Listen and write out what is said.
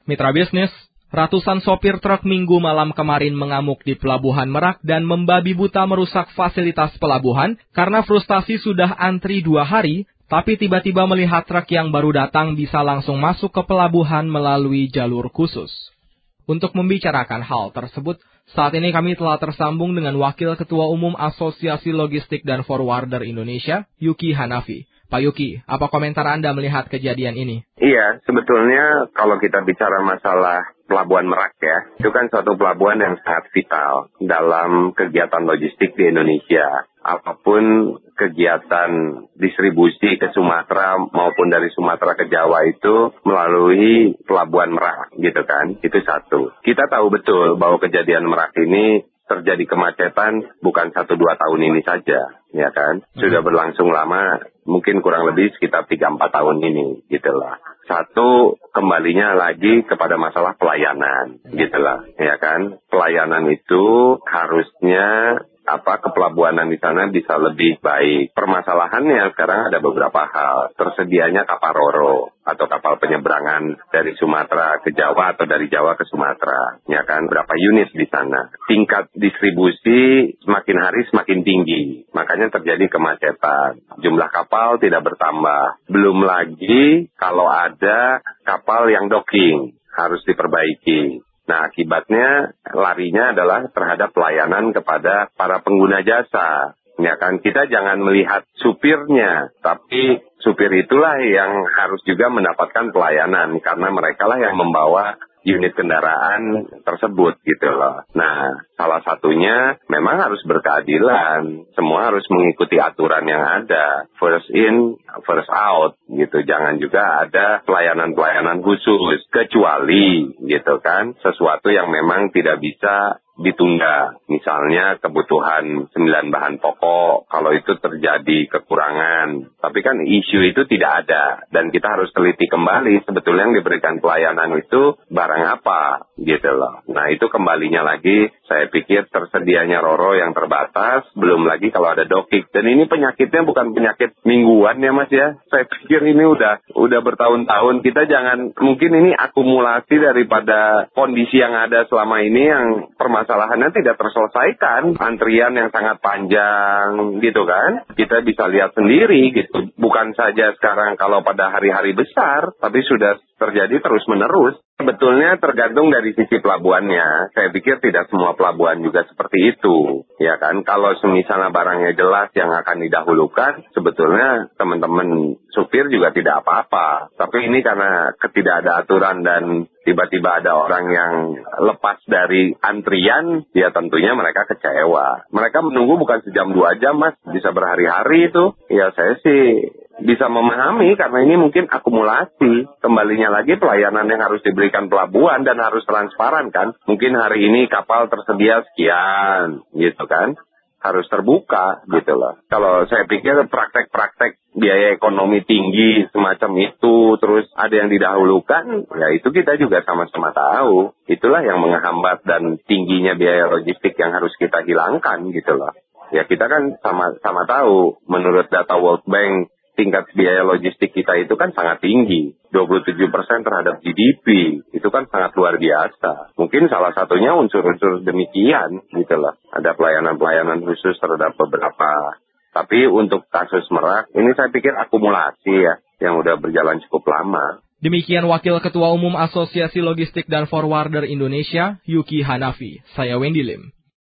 Mitra bisnis, ratusan sopir truk Minggu malam kemarin mengamuk di Pelabuhan Merak dan membabi buta merusak fasilitas pelabuhan karena frustasi sudah antri 2 hari, tapi tiba-tiba melihat truk yang baru datang bisa langsung masuk ke pelabuhan melalui jalur khusus. Untuk membicarakan hal tersebut, saat ini kami telah tersambung dengan Wakil Ketua Umum Asosiasi Logistik dan Forwarder Indonesia, Yuki Hanafi. Pak Yuki, apa komentar Anda melihat kejadian ini? Iya, sebetulnya kalau kita bicara masalah Pelabuhan Merak ya, itu kan suatu pelabuhan yang sangat vital dalam kegiatan logistik di Indonesia. Apapun kegiatan distribusi ke Sumatera maupun dari Sumatera ke Jawa itu melalui Pelabuhan Merak gitu kan, itu satu. Kita tahu betul bahwa kejadian Merak ini terjadi kemacetan bukan 1-2 tahun ini saja, ya kan? Sudah berlangsung lama, mungkin kurang lebih sekitar 3-4 tahun ini, gitulah. Satu, kembalinya lagi kepada masalah pelayanan, gitulah, ya kan? Pelayanan itu harusnya kepelabuhanan di sana bisa lebih baik. Permasalahannya sekarang ada beberapa hal. Tersedianya kapal Roro atau kapal penyeberangan dari Sumatera ke Jawa atau dari Jawa ke Sumatera. Ya kan, berapa unit di sana. Tingkat distribusi semakin hari semakin tinggi. Makanya terjadi kemacetan. Jumlah kapal tidak bertambah. Belum lagi kalau ada kapal yang docking harus diperbaiki. Nah, akibatnya larinya adalah terhadap pelayanan kepada para pengguna jasa. Ya kan, kita jangan melihat supirnya, tapi supir itulah yang harus juga mendapatkan pelayanan karena merekalah yang membawa unit kendaraan tersebut gitu loh. Nah, salah satunya memang harus berkeadilan. Semua harus mengikuti aturan yang ada. First in, first out gitu. Jangan juga ada pelayanan-pelayanan khusus. Kecuali gitu kan, sesuatu yang memang tidak bisa ditunda. Misalnya kebutuhan 9 bahan pokok, kalau itu terjadi kekurangan. Tapi kan isu itu tidak ada. Dan kita harus teliti kembali sebetulnya yang diberikan pelayanan itu barang apa gitu loh. Nah itu kembalinya lagi saya pikir tersedianya Roro yang terbatas, belum lagi kalau ada docking. Dan ini penyakitnya bukan penyakit mingguan ya Mas ya. Saya pikir ini udah bertahun-tahun. Kita jangan, mungkin ini akumulasi daripada kondisi yang ada selama ini yang permasalahannya tidak terselesaikan. Antrian yang sangat panjang gitu kan. Kita bisa lihat sendiri gitu. Bukan saja sekarang kalau pada hari-hari besar, tapi sudah terjadi terus-menerus. Sebetulnya tergantung dari sisi pelabuhannya. Saya pikir tidak semua pelabuhan juga seperti itu. Ya kan, kalau misalnya barangnya jelas yang akan didahulukan, sebetulnya teman-teman supir juga tidak apa-apa. Tapi ini karena ketidakada aturan dan tiba-tiba ada orang yang lepas dari antrian, ya tentunya mereka kecewa. Mereka menunggu bukan sejam 2 jam, Mas. Bisa berhari-hari itu. Ya saya sih bisa memahami karena ini mungkin akumulasi. Kembalinya lagi pelayanan yang harus diberikan pelabuhan dan harus transparan kan. Mungkin hari ini kapal tersedia sekian gitu kan. Harus terbuka gitu loh. Kalau saya pikir praktek-praktek biaya ekonomi tinggi semacam itu terus ada yang didahulukan, ya itu kita juga sama-sama tahu. Itulah yang menghambat dan tingginya biaya logistik yang harus kita hilangkan gitu loh. Ya kita kan sama tahu menurut data World Bank tingkat biaya logistik kita itu kan sangat tinggi, 27% terhadap GDP, itu kan sangat luar biasa. Mungkin salah satunya unsur-unsur demikian gitu loh. Ada pelayanan-pelayanan khusus terhadap beberapa. Tapi untuk kasus Merak, ini saya pikir akumulasi ya, yang udah berjalan cukup lama. Demikian Wakil Ketua Umum Asosiasi Logistik dan Forwarder Indonesia, Yuki Hanafi. Saya Wendy Lim.